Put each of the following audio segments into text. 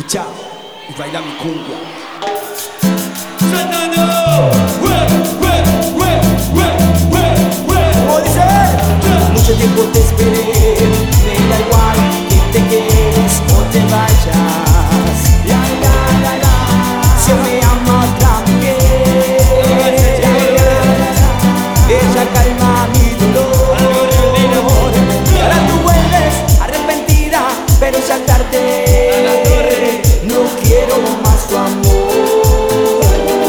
escucha y baila mi cumbia. ¿Cómo dice? Mucho tiempo te esperé, me da igual que te quedes o te vayas. La, la, la, la. Si me ama otra mujer, la, la, la, la. Ella calma mi dolor. Y ahora tú vuelves arrepentida, pero ya tarde. No quiero más tu amor.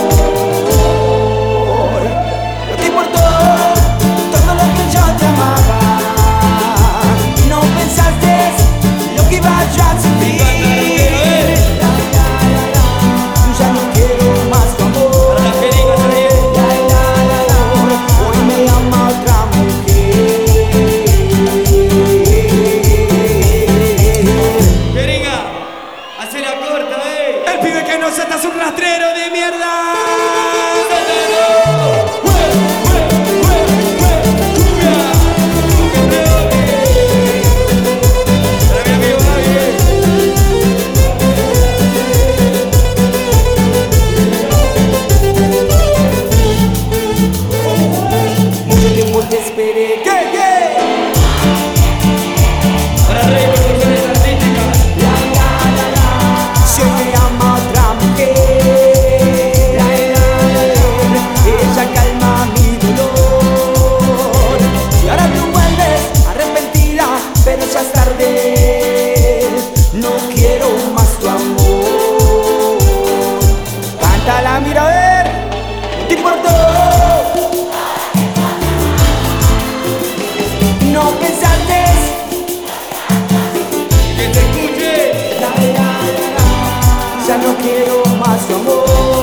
No te importó todo lo que yo te amaba. No pensaste lo que iba yo a sentir. La, la, la, la. Ya no quiero más tu amor. La, la, la, la. Hoy me ama otra mujer. Jeringa, hace la corta, El pibe que no acepta es un rastrero de mierda. Mucho tiempo te esperé. ¿Qué? para Rey Producciones Artísticas. La, la, la, la. Si hoy me ama otra mujer, la, la, la, la. Ella calma mi dolor. Y ahora tú vuelves arrepentida, pero ya es tarde. No quiero más tu amor. Cántala, mira a ver. ¿Te importó? No pensaste. Que te escuche. La, la, la, la. Ya no quiero más tu amor.